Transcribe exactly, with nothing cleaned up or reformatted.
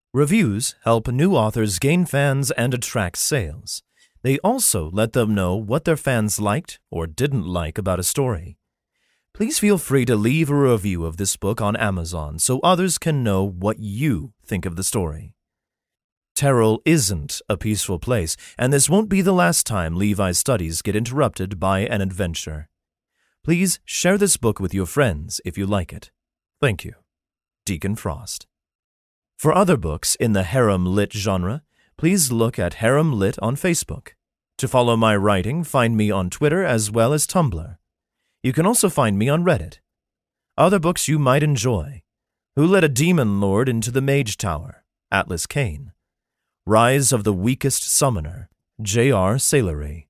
Reviews help new authors gain fans and attract sales. They also let them know what their fans liked or didn't like about a story. Please feel free to leave a review of this book on Amazon so others can know what you think of the story. Terrell isn't a peaceful place, and this won't be the last time Levi's studies get interrupted by an adventure. Please share this book with your friends if you like it. Thank you. Deacon Frost. For other books in the harem lit genre, please look at Harem Lit on Facebook. To follow my writing, find me on Twitter as well as Tumblr. You can also find me on Reddit. Other books you might enjoy: Who Let a Demon Lord into the Mage Tower? Atlas Kane. Rise of the Weakest Summoner, J R Salery.